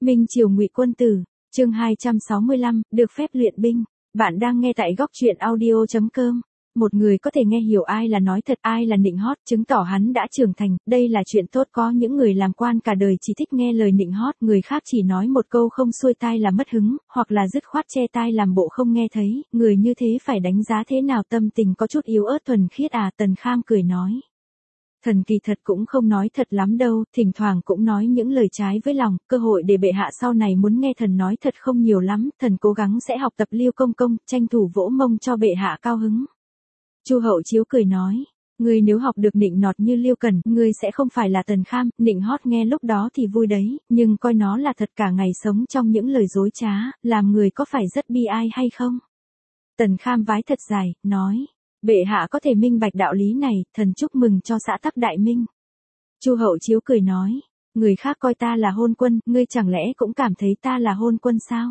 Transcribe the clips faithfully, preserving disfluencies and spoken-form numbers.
Minh Triều Ngụy Quân Tử, chương hai trăm sáu mươi lăm, được phép luyện binh. Bạn đang nghe tại góc truyện audio chấm com. Một người có thể nghe hiểu ai là nói thật, ai là nịnh hót, chứng tỏ hắn đã trưởng thành, đây là chuyện tốt. Có những người làm quan cả đời chỉ thích nghe lời nịnh hót, người khác chỉ nói một câu không xuôi tai là mất hứng, hoặc là dứt khoát che tai làm bộ không nghe thấy, người như thế phải đánh giá thế nào? Tâm tình có chút yếu ớt thuần khiết à? Tần Kham cười nói. Thần kỳ thật cũng không nói thật lắm đâu, thỉnh thoảng cũng nói những lời trái với lòng, cơ hội để bệ hạ sau này muốn nghe thần nói thật không nhiều lắm, thần cố gắng sẽ học tập Liêu Công Công, tranh thủ vỗ mông cho bệ hạ cao hứng. Chu Hậu Chiếu cười nói, ngươi nếu học được nịnh nọt như Liêu Cần, ngươi sẽ không phải là Tần Kham. Nịnh hót nghe lúc đó thì vui đấy, nhưng coi nó là thật cả ngày sống trong những lời dối trá, làm người có phải rất bi ai hay không? Tần Kham vái thật dài, nói. Bệ hạ có thể minh bạch đạo lý này, thần chúc mừng cho xã tắc đại minh. Chu Hậu Chiếu cười nói, người khác coi ta là hôn quân, ngươi chẳng lẽ cũng cảm thấy ta là hôn quân sao?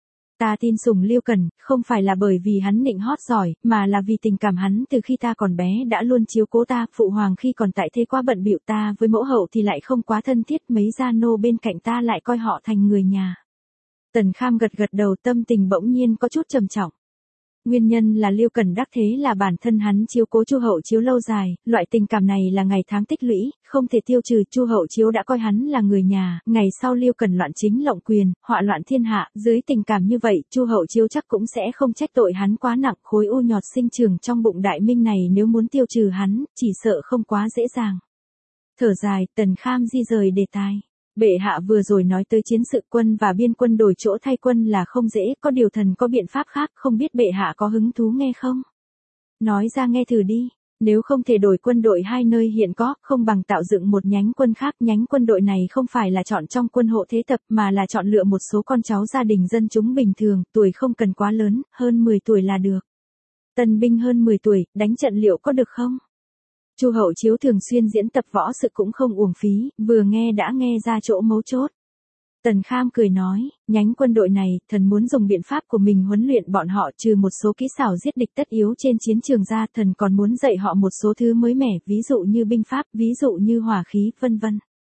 Ta tin sủng Liêu Cần, không phải là bởi vì hắn nịnh hót giỏi, mà là vì tình cảm hắn từ khi ta còn bé đã luôn chiếu cố ta. Phụ hoàng khi còn tại thế quá bận bịu, ta với mẫu hậu thì lại không quá thân thiết, mấy gia nô bên cạnh ta lại coi họ thành người nhà. Tần Kham gật gật đầu, tâm tình bỗng nhiên có chút trầm trọng. Nguyên nhân là Liêu Cần đắc thế là bản thân hắn chiếu cố Chu Hậu Chiếu lâu dài, loại tình cảm này là ngày tháng tích lũy, không thể tiêu trừ. Chu Hậu Chiếu đã coi hắn là người nhà, ngày sau Liêu Cần loạn chính lộng quyền, họa loạn thiên hạ, dưới tình cảm như vậy, Chu Hậu Chiếu chắc cũng sẽ không trách tội hắn quá nặng. Khối u nhọt sinh trưởng trong bụng đại minh này nếu muốn tiêu trừ hắn, chỉ sợ không quá dễ dàng. Thở dài, Tần Kham di rời đề tài. Bệ hạ vừa rồi nói tới chiến sự quân và biên quân đổi chỗ thay quân là không dễ, có điều thần có biện pháp khác, không biết bệ hạ có hứng thú nghe không? Nói ra nghe thử đi, nếu không thể đổi quân đội hai nơi hiện có, không bằng tạo dựng một nhánh quân khác. Nhánh quân đội này không phải là chọn trong quân hộ thế tập, mà là chọn lựa một số con cháu gia đình dân chúng bình thường, tuổi không cần quá lớn, hơn mười tuổi là được. Tân binh hơn mười tuổi, đánh trận liệu có được không? Chu Hậu Chiếu thường xuyên diễn tập võ sự cũng không uổng phí, vừa nghe đã nghe ra chỗ mấu chốt. Tần Kham cười nói, nhánh quân đội này, thần muốn dùng biện pháp của mình huấn luyện bọn họ, trừ một số kỹ xảo giết địch tất yếu trên chiến trường ra, thần còn muốn dạy họ một số thứ mới mẻ, ví dụ như binh pháp, ví dụ như hỏa khí, vân vân.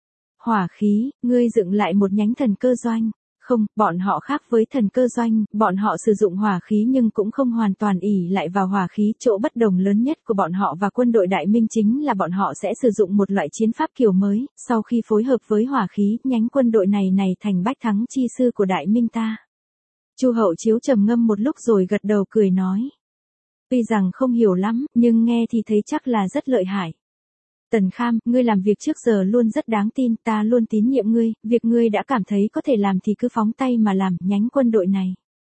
Hỏa khí, ngươi dựng lại một nhánh thần cơ doanh. Không, bọn họ khác với thần cơ doanh, bọn họ sử dụng hỏa khí nhưng cũng không hoàn toàn ỷ lại vào hỏa khí. Chỗ bất đồng lớn nhất của bọn họ và quân đội đại minh chính là bọn họ sẽ sử dụng một loại chiến pháp kiểu mới, sau khi phối hợp với hỏa khí, nhánh quân đội này này thành bách thắng chi sư của đại minh ta. Chu Hậu Chiếu trầm ngâm một lúc rồi gật đầu cười nói. Tuy rằng không hiểu lắm, nhưng nghe thì thấy chắc là rất lợi hại. Tần Kham, ngươi làm việc trước giờ luôn rất đáng tin, ta luôn tín nhiệm ngươi, việc ngươi đã cảm thấy có thể làm thì cứ phóng tay mà làm. Nhánh quân đội này.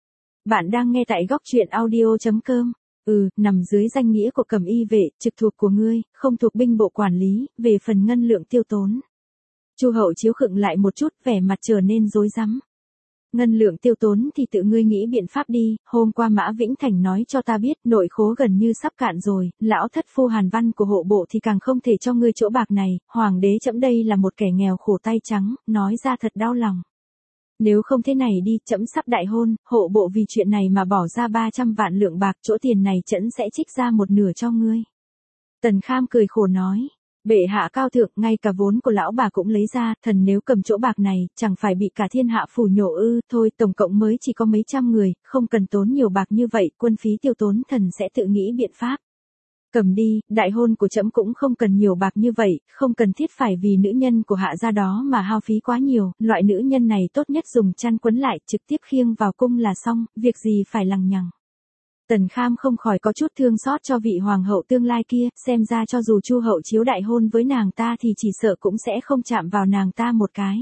Bạn đang nghe tại góc truyện audio chấm com. Ừ, nằm dưới danh nghĩa của Cẩm Y vệ, trực thuộc của ngươi, không thuộc binh bộ quản lý, về phần ngân lượng tiêu tốn. Chu Hậu Chiếu khựng lại một chút, vẻ mặt trở nên rối rắm. Ngân lượng tiêu tốn thì tự ngươi nghĩ biện pháp đi, hôm qua Mã Vĩnh Thành nói cho ta biết, nội khố gần như sắp cạn rồi, lão thất phu Hàn Văn của hộ bộ thì càng không thể cho ngươi chỗ bạc này, hoàng đế trẫm đây là một kẻ nghèo khổ tay trắng, nói ra thật đau lòng. Nếu không thế này đi, trẫm sắp đại hôn, hộ bộ vì chuyện này mà bỏ ra ba trăm vạn lượng bạc, chỗ tiền này trẫm sẽ trích ra một nửa cho ngươi. Tần Kham cười khổ nói. Bệ hạ cao thượng, ngay cả vốn của lão bà cũng lấy ra, thần nếu cầm chỗ bạc này, chẳng phải bị cả thiên hạ phủ nhổ ư? Thôi, tổng cộng mới chỉ có mấy trăm người, không cần tốn nhiều bạc như vậy, quân phí tiêu tốn thần sẽ tự nghĩ biện pháp. Cầm đi, đại hôn của trẫm cũng không cần nhiều bạc như vậy, không cần thiết phải vì nữ nhân của hạ gia đó mà hao phí quá nhiều, loại nữ nhân này tốt nhất dùng chăn quấn lại, trực tiếp khiêng vào cung là xong, việc gì phải lằng nhằng. Tần Kham không khỏi có chút thương xót cho vị hoàng hậu tương lai kia, xem ra cho dù Chu Hậu Chiếu đại hôn với nàng ta thì chỉ sợ cũng sẽ không chạm vào nàng ta một cái.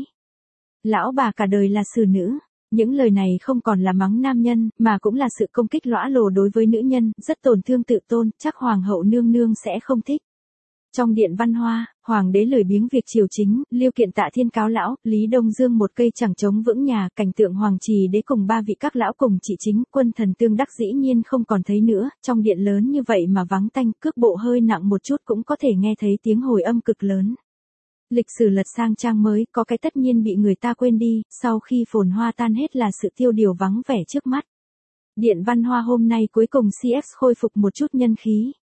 Lão bà cả đời là xử nữ, những lời này không còn là mắng nam nhân, mà cũng là sự công kích lõa lồ đối với nữ nhân, rất tổn thương tự tôn, chắc hoàng hậu nương nương sẽ không thích. Trong điện văn hoa, hoàng đế lười biếng việc triều chính, Liêu Kiện tạ thiên cáo lão, Lý Đông Dương một cây chẳng chống vững nhà, cảnh tượng hoàng trì đế cùng ba vị các lão cùng trị chính, quân thần tương đắc dĩ nhiên không còn thấy nữa, trong điện lớn như vậy mà vắng tanh, cước bộ hơi nặng một chút cũng có thể nghe thấy tiếng hồi âm cực lớn. Lịch sử lật sang trang mới, có cái tất nhiên bị người ta quên đi, sau khi phồn hoa tan hết là sự tiêu điều vắng vẻ trước mắt. Điện văn hoa hôm nay cuối cùng xê ép khôi phục một chút nhân khí.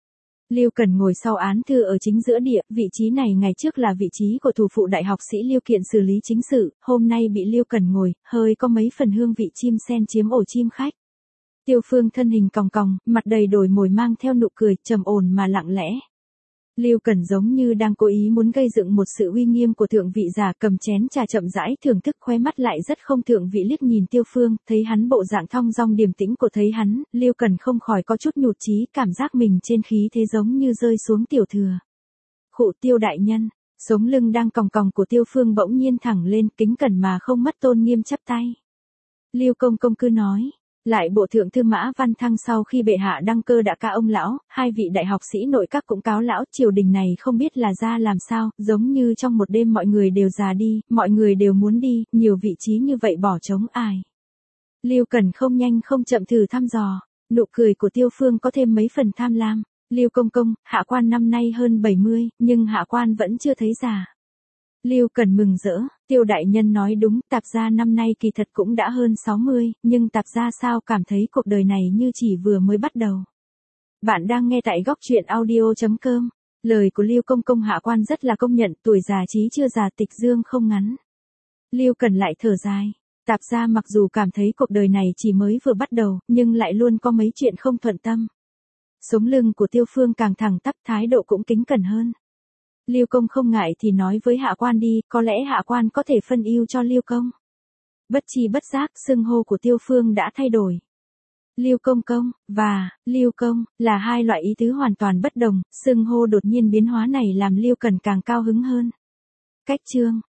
Lưu Cần ngồi sau án thư ở chính giữa địa, vị trí này ngày trước là vị trí của thủ phụ đại học sĩ Lưu Kiện xử lý chính sự, hôm nay bị Lưu Cần ngồi, hơi có mấy phần hương vị chim sen chiếm ổ chim khách. Tiêu Phương thân hình còng còng, mặt đầy đổi mồi mang theo nụ cười, trầm ổn mà lặng lẽ. Lưu Cần giống như đang cố ý muốn gây dựng một sự uy nghiêm của thượng vị giả, cầm chén trà chậm rãi thưởng thức, khóe mắt lại rất không thượng vị liếc nhìn Tiêu Phương, thấy hắn bộ dạng thong dong điềm tĩnh của thấy hắn, Lưu Cần không khỏi có chút nhụt chí, cảm giác mình trên khí thế giống như rơi xuống tiểu thừa. Khụ Tiêu đại nhân, sống lưng đang còng còng của Tiêu Phương bỗng nhiên thẳng lên, kính cẩn mà không mất tôn nghiêm chắp tay. Lưu công công cứ nói. Lại bộ thượng thư Mã Văn Thăng sau khi bệ hạ đăng cơ đã ca ông lão, hai vị đại học sĩ nội các cũng cáo lão, triều đình này không biết là ra làm sao, giống như trong một đêm mọi người đều già đi, mọi người đều muốn đi, nhiều vị trí như vậy bỏ trống ai. Lưu Cần không nhanh không chậm thử thăm dò, nụ cười của Tiêu Phương có thêm mấy phần tham lam. Lưu công công, hạ quan năm nay hơn bảy mươi, nhưng hạ quan vẫn chưa thấy già. Lưu Cần mừng rỡ, Tiêu đại nhân nói đúng, tạp gia năm nay kỳ thật cũng đã hơn sáu mươi, nhưng tạp gia sao cảm thấy cuộc đời này như chỉ vừa mới bắt đầu. Bạn đang nghe tại góc truyện audio chấm com, lời của Lưu công công hạ quan rất là công nhận, tuổi già trí chưa già tịch dương không ngắn. Lưu Cần lại thở dài, tạp gia mặc dù cảm thấy cuộc đời này chỉ mới vừa bắt đầu, nhưng lại luôn có mấy chuyện không thuận tâm. Sống lưng của Tiêu Phương càng thẳng tắp, thái độ cũng kính cẩn hơn. Lưu công không ngại thì nói với hạ quan đi, có lẽ hạ quan có thể phân ưu cho Lưu công. Bất chi bất giác, xưng hô của Tiêu Phương đã thay đổi. Lưu công công và Lưu công là hai loại ý tứ hoàn toàn bất đồng, xưng hô đột nhiên biến hóa này làm Lưu Cần càng cao hứng hơn. Cách chương